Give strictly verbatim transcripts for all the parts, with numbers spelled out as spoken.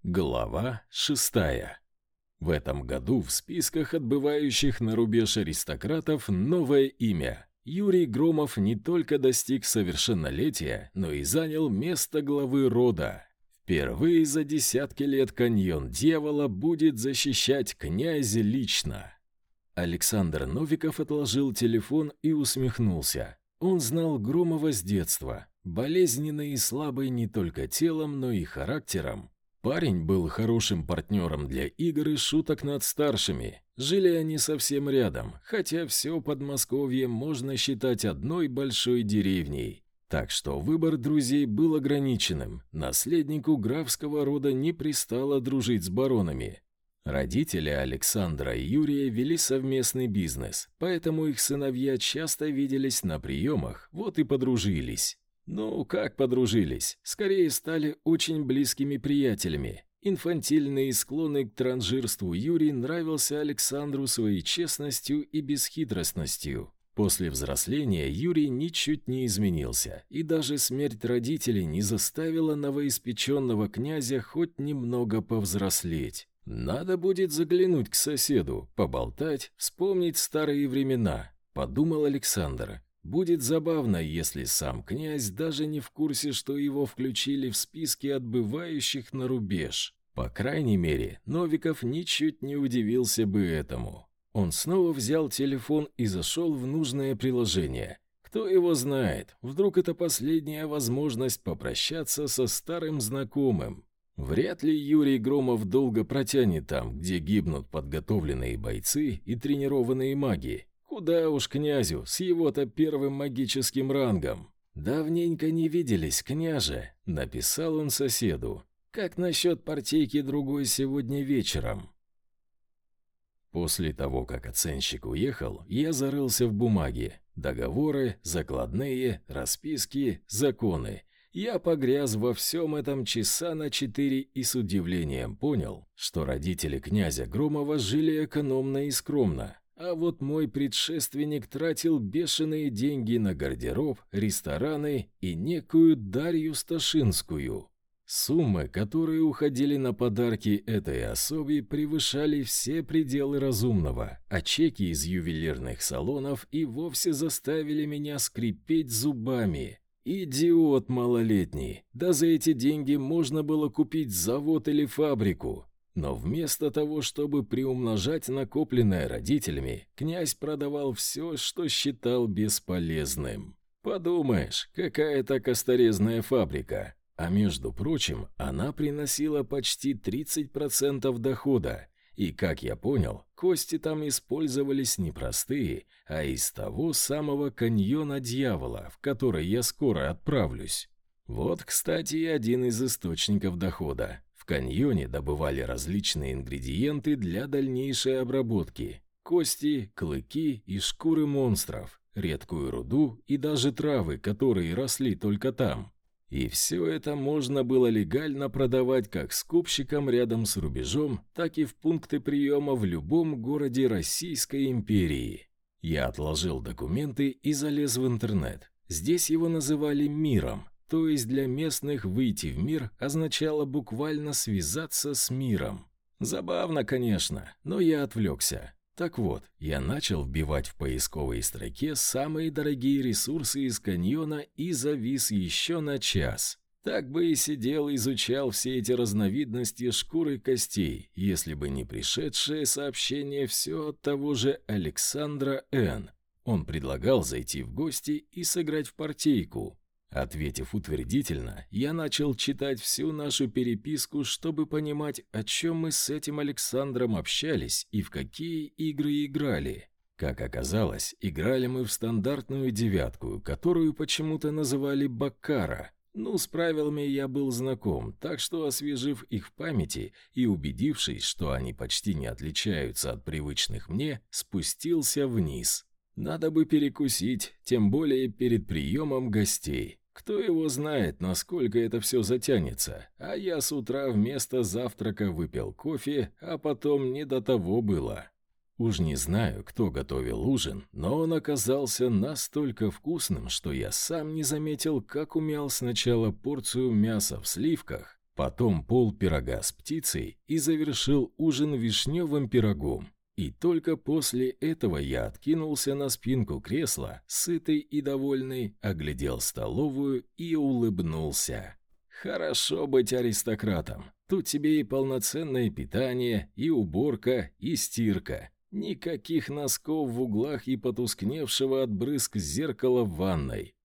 Глава шестая. В этом году в списках отбывающих на рубеж аристократов новое имя. Юрий Громов не только достиг совершеннолетия, но и занял место главы рода. Впервые за десятки лет каньон Дьявола будет защищать князя лично. Александр Новиков отложил телефон и усмехнулся. Он знал Громова с детства, болезненный и слабый не только телом, но и характером. Парень был хорошим партнером для игр и шуток над старшими. Жили они совсем рядом, хотя все Подмосковье можно считать одной большой деревней. Так что выбор друзей был ограниченным. Наследнику графского рода не пристало дружить с баронами. Родители Александра и Юрия вели совместный бизнес, поэтому их сыновья часто виделись на приемах, вот и подружились. Ну, как подружились? Скорее стали очень близкими приятелями. Инфантильный и склонный к транжирству Юрий нравился Александру своей честностью и бесхитростностью. После взросления Юрий ничуть не изменился, и даже смерть родителей не заставила новоиспеченного князя хоть немного повзрослеть. «Надо будет заглянуть к соседу, поболтать, вспомнить старые времена», — подумал Александр. Будет забавно, если сам князь даже не в курсе, что его включили в списки отбывающих на рубеж. По крайней мере, Новиков ничуть не удивился бы этому. Он снова взял телефон и зашел в нужное приложение. Кто его знает, вдруг это последняя возможность попрощаться со старым знакомым. Вряд ли Юрий Громов долго протянет там, где гибнут подготовленные бойцы и тренированные маги. Куда уж князю с его-то первым магическим рангом. «Давненько не виделись, княже», — написал он соседу. «Как насчет партийки другой сегодня вечером?» После того, как оценщик уехал, я зарылся в бумаге. Договоры, закладные, расписки, законы. Я погряз во всем этом часа на четыре и с удивлением понял, что родители князя Громова жили экономно и скромно. А вот мой предшественник тратил бешеные деньги на гардероб, рестораны и некую Дарью Сташинскую. Суммы, которые уходили на подарки этой особе, превышали все пределы разумного, а чеки из ювелирных салонов и вовсе заставили меня скрипеть зубами. Идиот малолетний, да за эти деньги можно было купить завод или фабрику. Но вместо того, чтобы приумножать накопленное родителями, князь продавал все, что считал бесполезным. Подумаешь, какая-то косторезная фабрика. А между прочим, она приносила почти тридцать процентов дохода. И, как я понял, кости там использовались не простые, а из того самого каньона Дьявола, в который я скоро отправлюсь. Вот, кстати, и один из источников дохода. В каньоне добывали различные ингредиенты для дальнейшей обработки. Кости, клыки и шкуры монстров, редкую руду и даже травы, которые росли только там. И все это можно было легально продавать как скупщикам рядом с рубежом, так и в пункты приема в любом городе Российской империи. Я отложил документы и залез в интернет. Здесь его называли «миром». То есть для местных выйти в мир означало буквально связаться с миром. Забавно, конечно, но я отвлекся. Так вот, я начал вбивать в поисковой строке самые дорогие ресурсы из каньона и завис еще на час. Так бы и сидел и изучал все эти разновидности шкуры костей, если бы не пришедшее сообщение все от того же Александра Н. Он предлагал зайти в гости и сыграть в партийку. Ответив утвердительно, я начал читать всю нашу переписку, чтобы понимать, о чем мы с этим Александром общались и в какие игры играли. Как оказалось, играли мы в стандартную девятку, которую почему-то называли «Баккара». Ну, с правилами я был знаком, так что, освежив их в памяти и убедившись, что они почти не отличаются от привычных мне, спустился вниз. Надо бы перекусить, тем более перед приемом гостей. Кто его знает, насколько это все затянется, а я с утра вместо завтрака выпил кофе, а потом не до того было. Уж не знаю, кто готовил ужин, но он оказался настолько вкусным, что я сам не заметил, как умял сначала порцию мяса в сливках, потом пол пирога с птицей и завершил ужин вишневым пирогом. И только после этого я откинулся на спинку кресла, сытый и довольный, оглядел столовую и улыбнулся. Хорошо быть аристократом. Тут тебе и полноценное питание, и уборка, и стирка. Никаких носков в углах и потускневшего от брызг зеркала в ванной.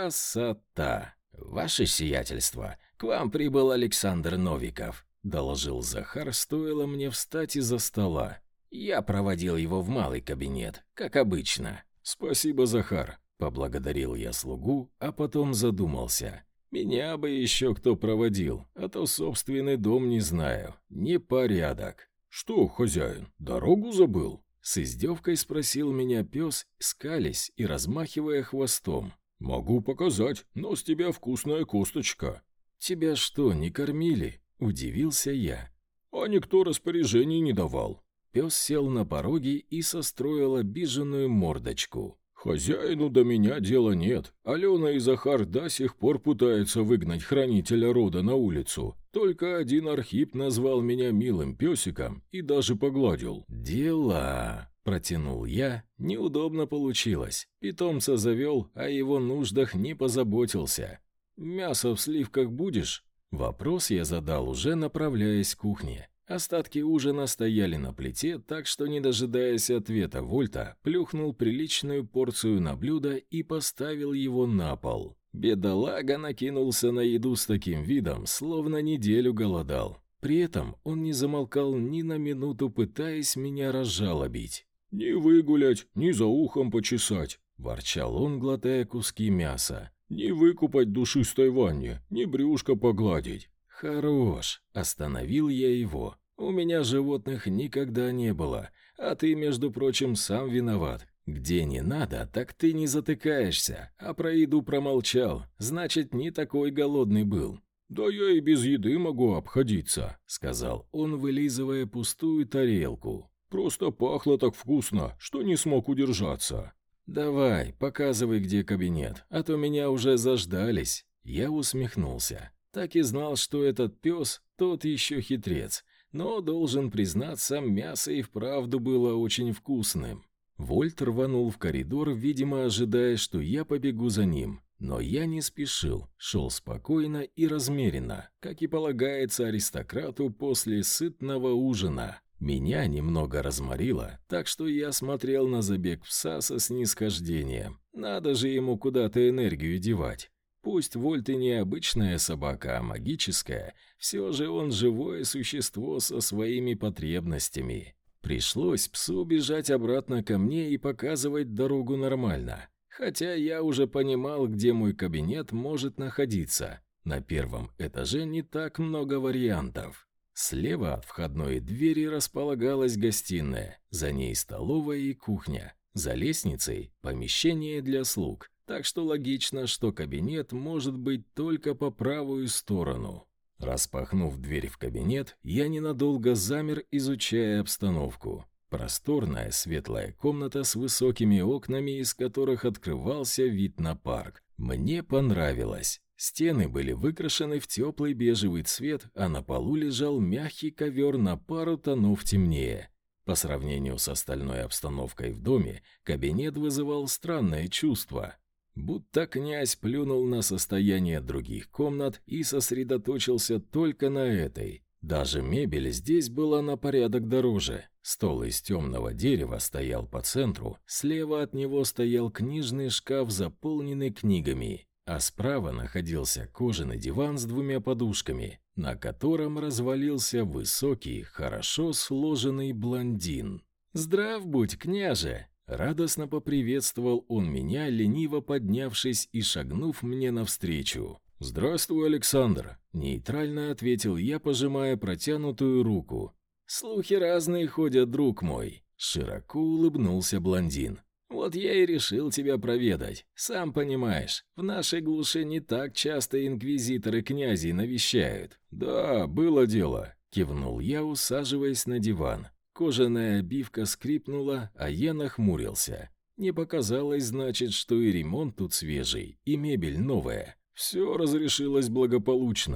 Красота! «Ваше сиятельство, к вам прибыл Александр Новиков», — доложил Захар, стоило мне встать из-за стола. «Я проводил его в малый кабинет, как обычно». «Спасибо, Захар», — поблагодарил я слугу, а потом задумался. «Меня бы еще кто проводил, а то собственный дом не знаю. Непорядок». «Что, хозяин, дорогу забыл?» С издевкой спросил меня пес, скалясь и размахивая хвостом. «Могу показать, но с тебя вкусная косточка». «Тебя что, не кормили?» – удивился я. «А никто распоряжений не давал». Пес сел на пороге и состроил обиженную мордочку. «Хозяину до меня дела нет. Алена и Захар до сих пор пытаются выгнать хранителя рода на улицу. Только один Архип назвал меня милым песиком и даже погладил». «Дела», — протянул я. Неудобно получилось. Питомца завел, а о его нуждах не позаботился. «Мясо в сливках будешь?» Вопрос я задал, уже направляясь к кухне. Остатки ужина стояли на плите, так что, не дожидаясь ответа Вольта, плюхнул приличную порцию на блюдо и поставил его на пол. Бедолага накинулся на еду с таким видом, словно неделю голодал. При этом он не замолкал ни на минуту, пытаясь меня разжалобить. «Не выгулять, ни за ухом почесать», – ворчал он, глотая куски мяса. «Не выкупать в душистой ванне, ни брюшко погладить». «Хорош!» – остановил я его. «У меня животных никогда не было, а ты, между прочим, сам виноват. Где не надо, так ты не затыкаешься, а про еду промолчал, значит, не такой голодный был». «Да я и без еды могу обходиться», – сказал он, вылизывая пустую тарелку. «Просто пахло так вкусно, что не смог удержаться». «Давай, показывай, где кабинет, а то меня уже заждались». Я усмехнулся. Так и знал, что этот пес тот еще хитрец, но, должен признаться, мясо и вправду было очень вкусным. Вольт рванул в коридор, видимо, ожидая, что я побегу за ним. Но я не спешил, шел спокойно и размеренно, как и полагается аристократу после сытного ужина. Меня немного разморило, так что я смотрел на забег пса со снисхождением. Надо же ему куда-то энергию девать. Пусть Вольт и не обычная собака, а магическая, все же он живое существо со своими потребностями. Пришлось псу бежать обратно ко мне и показывать дорогу нормально. Хотя я уже понимал, где мой кабинет может находиться. На первом этаже не так много вариантов. Слева от входной двери располагалась гостиная, за ней столовая и кухня. За лестницей – помещение для слуг. Так что логично, что кабинет может быть только по правую сторону. Распахнув дверь в кабинет, я ненадолго замер, изучая обстановку. Просторная светлая комната с высокими окнами, из которых открывался вид на парк. Мне понравилось. Стены были выкрашены в теплый бежевый цвет, а на полу лежал мягкий ковер на пару тонов темнее. По сравнению с остальной обстановкой в доме, кабинет вызывал странное чувство. Будто князь плюнул на состояние других комнат и сосредоточился только на этой. Даже мебель здесь была на порядок дороже. Стол из темного дерева стоял по центру, слева от него стоял книжный шкаф, заполненный книгами, а справа находился кожаный диван с двумя подушками, на котором развалился высокий, хорошо сложенный блондин. «Здрав будь, княже!» Радостно поприветствовал он меня, лениво поднявшись и шагнув мне навстречу. «Здравствуй, Александр!» – нейтрально ответил я, пожимая протянутую руку. «Слухи разные ходят, друг мой!» – широко улыбнулся блондин. «Вот я и решил тебя проведать. Сам понимаешь, в нашей глуши не так часто инквизиторы князей навещают». «Да, было дело», – кивнул я, усаживаясь на диван. Кожаная обивка скрипнула, а я нахмурился. Не показалось, значит, что и ремонт тут свежий, и мебель новая. Все разрешилось благополучно.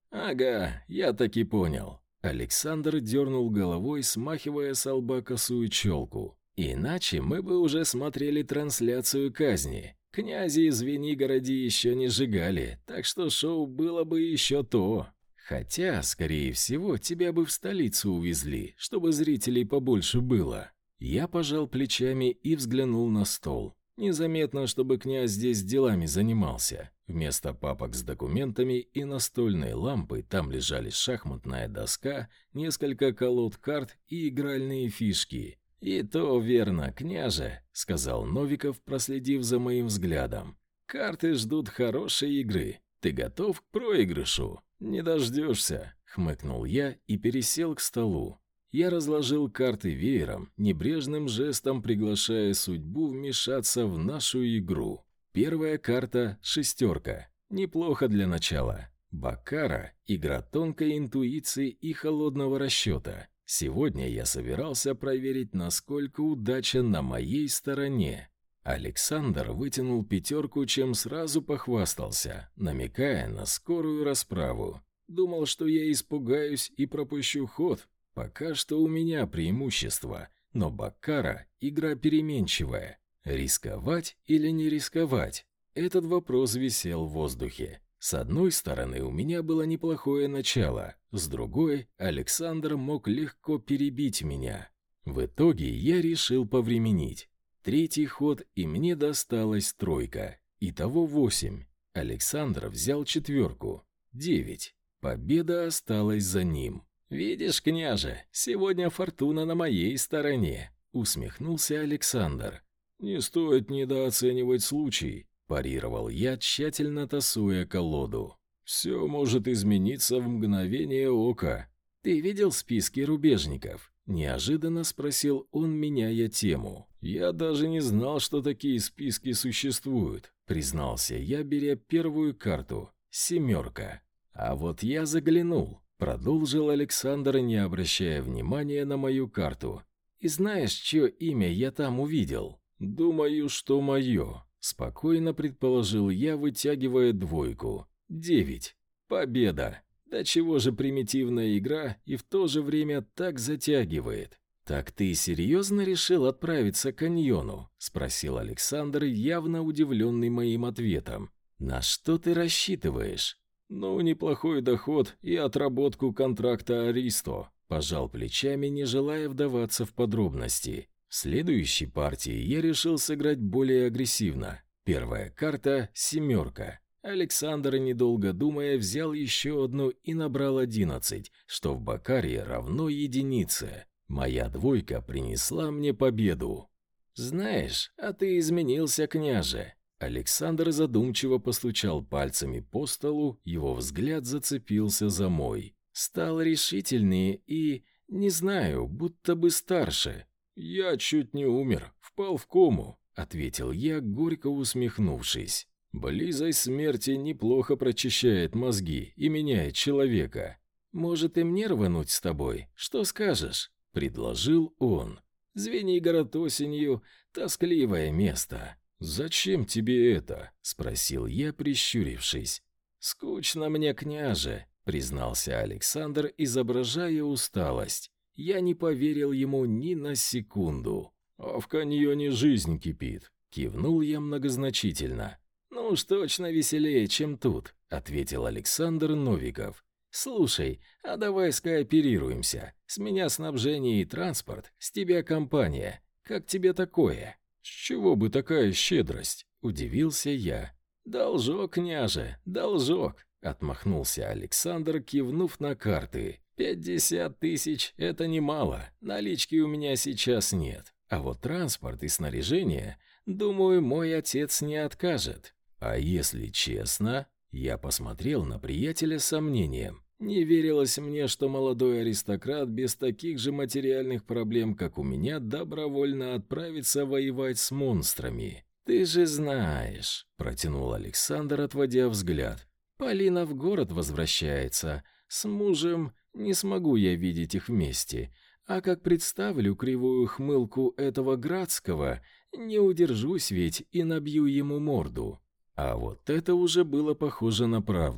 «Ага, я таки понял». Александр дернул головой, смахивая с лба косую челку. «Иначе мы бы уже смотрели трансляцию казни. Князи из Звенигорода еще не сжигали, так что шоу было бы еще то. Хотя, скорее всего, тебя бы в столицу увезли, чтобы зрителей побольше было». Я пожал плечами и взглянул на стол. Незаметно, чтобы князь здесь делами занимался. Вместо папок с документами и настольной лампы там лежали шахматная доска, несколько колод карт и игральные фишки. «И то верно, княже», — сказал Новиков, проследив за моим взглядом. «Карты ждут хорошей игры. Ты готов к проигрышу?» «Не дождешься», — хмыкнул я и пересел к столу. Я разложил карты веером, небрежным жестом приглашая судьбу вмешаться в нашу игру. Первая карта — шестерка. Неплохо для начала. Баккара — игра тонкой интуиции и холодного расчета. Сегодня я собирался проверить, насколько удача на моей стороне. Александр вытянул пятерку, чем сразу похвастался, намекая на скорую расправу. Думал, что я испугаюсь и пропущу ход. Пока что у меня преимущество, но баккара – игра переменчивая. Рисковать или не рисковать? Этот вопрос висел в воздухе. С одной стороны, у меня было неплохое начало, с другой, Александр мог легко перебить меня. В итоге я решил повременить. Третий ход, и мне досталась тройка. Итого восемь. Александр взял четверку. Девять. Победа осталась за ним. «Видишь, княже, сегодня фортуна на моей стороне», — усмехнулся Александр. «Не стоит недооценивать случай», — парировал я, тщательно тасуя колоду. «Все может измениться в мгновение ока». «Ты видел списки рубежников?» — неожиданно спросил он, меняя тему. «Я даже не знал, что такие списки существуют», — признался я, беря первую карту — «семерка». «А вот я заглянул». Продолжил Александр, не обращая внимания на мою карту. «И знаешь, чье имя я там увидел?» «Думаю, что мое», — спокойно предположил я, вытягивая двойку. «Девять. Победа. Да чего же примитивная игра и в то же время так затягивает?» «Так ты серьезно решил отправиться к каньону?» — спросил Александр, явно удивленный моим ответом. «На что ты рассчитываешь?» «Ну, неплохой доход и отработку контракта Аристо», — пожал плечами, не желая вдаваться в подробности. В следующей партии я решил сыграть более агрессивно. Первая карта — семерка. Александр, недолго думая, взял еще одну и набрал одиннадцать, что в баккаре равно единице. Моя двойка принесла мне победу. «Знаешь, а ты изменился, княже». Александр задумчиво постучал пальцами по столу, его взгляд зацепился за мой. Стал решительнее и, не знаю, будто бы старше. «Я чуть не умер, впал в кому», — ответил я, горько усмехнувшись. «Близость смерти неплохо прочищает мозги и меняет человека. Может, и мне рвануть с тобой? Что скажешь?» — предложил он. «Звенигород осенью — тоскливое место». «Зачем тебе это?» — спросил я, прищурившись. «Скучно мне, княже», — признался Александр, изображая усталость. Я не поверил ему ни на секунду. «А в каньоне жизнь кипит», — кивнул я многозначительно. «Ну уж точно веселее, чем тут», — ответил Александр Новиков. «Слушай, а давай скооперируемся. С меня снабжение и транспорт, с тебя компания. Как тебе такое?» «С чего бы такая щедрость?» — удивился я. «Должок, княже, должок», — отмахнулся Александр, кивнув на карты. «Пятьдесят тысяч — это немало, налички у меня сейчас нет. А вот транспорт и снаряжение, думаю, мой отец не откажет». «А если честно?» Я посмотрел на приятеля с сомнением. Не верилось мне, что молодой аристократ без таких же материальных проблем, как у меня, добровольно отправится воевать с монстрами. «Ты же знаешь», — протянул Александр, отводя взгляд. «Полина в город возвращается. С мужем не смогу я видеть их вместе. А как представлю кривую хмылку этого Градского, не удержусь ведь и набью ему морду». А вот это уже было похоже на правду.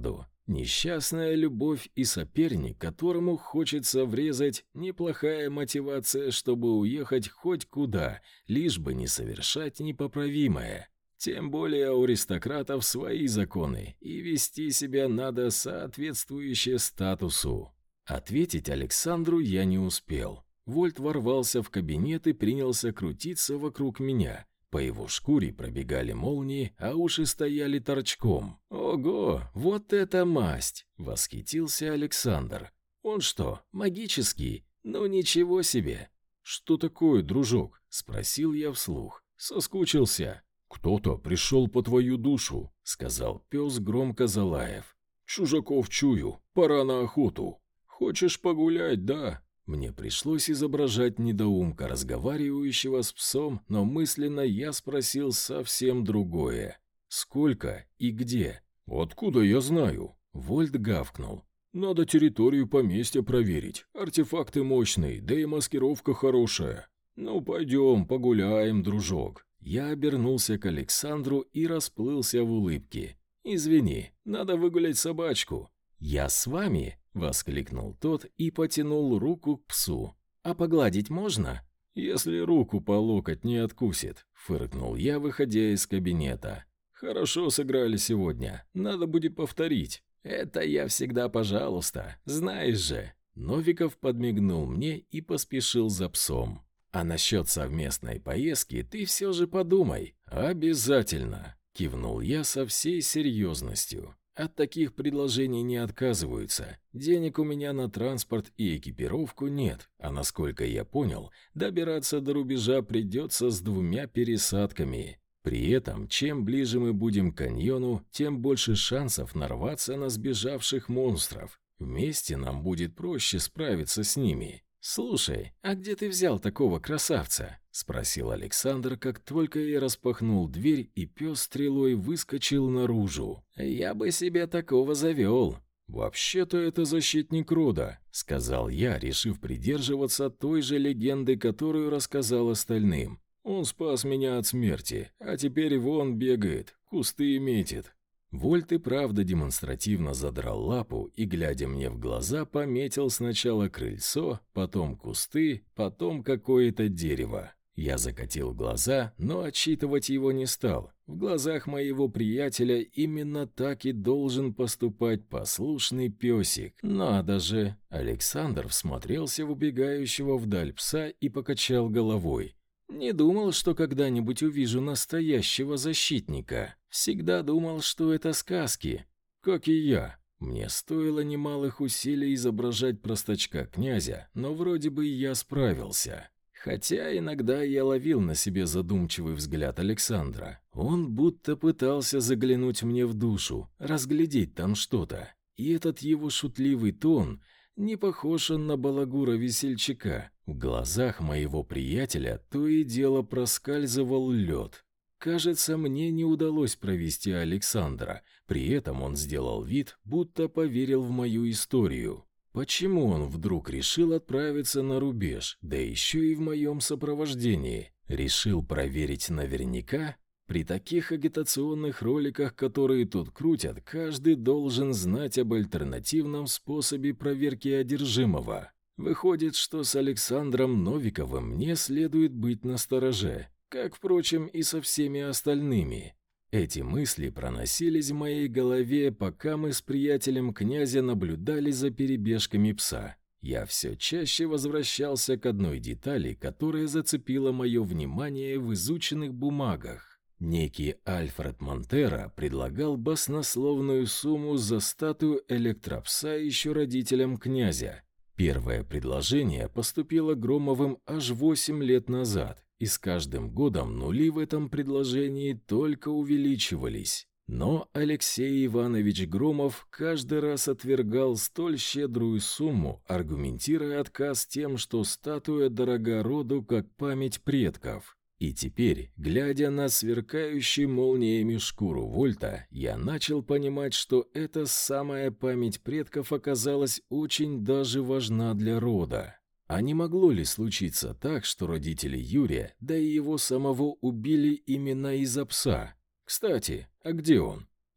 Несчастная любовь и соперник, которому хочется врезать, неплохая мотивация, чтобы уехать хоть куда, лишь бы не совершать непоправимое. Тем более у аристократов свои законы, и вести себя надо соответствующе статусу. Ответить Александру я не успел. Вольт ворвался в кабинет и принялся крутиться вокруг меня. По его шкуре пробегали молнии, а уши стояли торчком. «Ого, вот это масть!» — восхитился Александр. «Он что, магический? Ну ничего себе!» «Что такое, дружок?» — спросил я вслух. «Соскучился». «Кто-то пришел по твою душу», — сказал пес, громко залаев. «Чужаков чую, пора на охоту. Хочешь погулять, да?» Мне пришлось изображать недоумка, разговаривающего с псом, но мысленно я спросил совсем другое. «Сколько и где?» «Откуда я знаю?» Вольт гавкнул. «Надо территорию поместья проверить. Артефакты мощные, да и маскировка хорошая. Ну, пойдем, погуляем, дружок». Я обернулся к Александру и расплылся в улыбке. «Извини, надо выгулять собачку». «Я с вами?» — воскликнул тот и потянул руку к псу. «А погладить можно?» «Если руку по локоть не откусит», — фыркнул я, выходя из кабинета. «Хорошо сыграли сегодня, надо будет повторить». «Это я всегда пожалуйста, знаешь же». Новиков подмигнул мне и поспешил за псом. «А насчет совместной поездки ты все же подумай». «Обязательно», — кивнул я со всей серьезностью. «От таких предложений не отказываются. Денег у меня на транспорт и экипировку нет, а насколько я понял, добираться до рубежа придется с двумя пересадками. При этом, чем ближе мы будем к каньону, тем больше шансов нарваться на сбежавших монстров. Вместе нам будет проще справиться с ними». «Слушай, а где ты взял такого красавца?» — спросил Александр, как только я распахнул дверь, и пес стрелой выскочил наружу. «Я бы себе такого завел». «Вообще-то это защитник рода», — сказал я, решив придерживаться той же легенды, которую рассказал остальным. «Он спас меня от смерти, а теперь вон бегает, кусты метит». Вольт и правда демонстративно задрал лапу и, глядя мне в глаза, пометил сначала крыльцо, потом кусты, потом какое-то дерево. Я закатил глаза, но отчитывать его не стал. В глазах моего приятеля именно так и должен поступать послушный песик. Надо же! Александр всмотрелся в убегающего вдаль пса и покачал головой. «Не думал, что когда-нибудь увижу настоящего защитника. Всегда думал, что это сказки. Как и я. Мне стоило немалых усилий изображать простачка князя, но вроде бы я справился. Хотя иногда я ловил на себе задумчивый взгляд Александра. Он будто пытался заглянуть мне в душу, разглядеть там что-то. И этот его шутливый тон... Не похож он на балагура-весельчака. В глазах моего приятеля то и дело проскальзывал лед. Кажется, мне не удалось провести Александра. При этом он сделал вид, будто поверил в мою историю. Почему он вдруг решил отправиться на рубеж, да еще и в моем сопровождении? Решил проверить наверняка? При таких агитационных роликах, которые тут крутят, каждый должен знать об альтернативном способе проверки одержимого. Выходит, что с Александром Новиковым мне следует быть настороже, как, впрочем, и со всеми остальными. Эти мысли проносились в моей голове, пока мы с приятелем князя наблюдали за перебежками пса. Я все чаще возвращался к одной детали, которая зацепила мое внимание в изученных бумагах. Некий Альфред Монтера предлагал баснословную сумму за статую электропса еще родителям князя. Первое предложение поступило Громовым аж восемь лет назад, и с каждым годом нули в этом предложении только увеличивались. Но Алексей Иванович Громов каждый раз отвергал столь щедрую сумму, аргументируя отказ тем, что статуя дорога роду как память предков. И теперь, глядя на сверкающую молниями шкуру Вольта, я начал понимать, что эта самая память предков оказалась очень даже важна для рода. А не могло ли случиться так, что родители Юрия, да и его самого убили именно из-за пса? Кстати, а где он?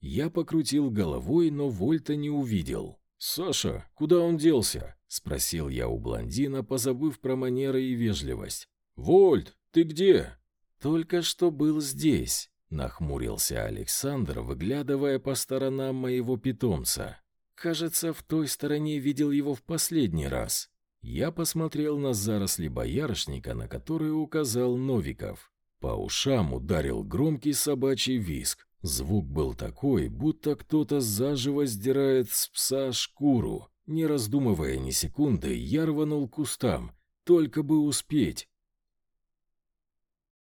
Я покрутил головой, но Вольта не увидел. «Саша, куда он делся?» – спросил я у блондина, позабыв про манеры и вежливость. «Вольт, ты где?» «Только что был здесь», – нахмурился Александр, выглядывая по сторонам моего питомца. «Кажется, в той стороне видел его в последний раз». Я посмотрел на заросли боярышника, на которые указал Новиков. По ушам ударил громкий собачий визг. Звук был такой, будто кто-то заживо сдирает с пса шкуру. Не раздумывая ни секунды, я рванул к кустам, только бы успеть.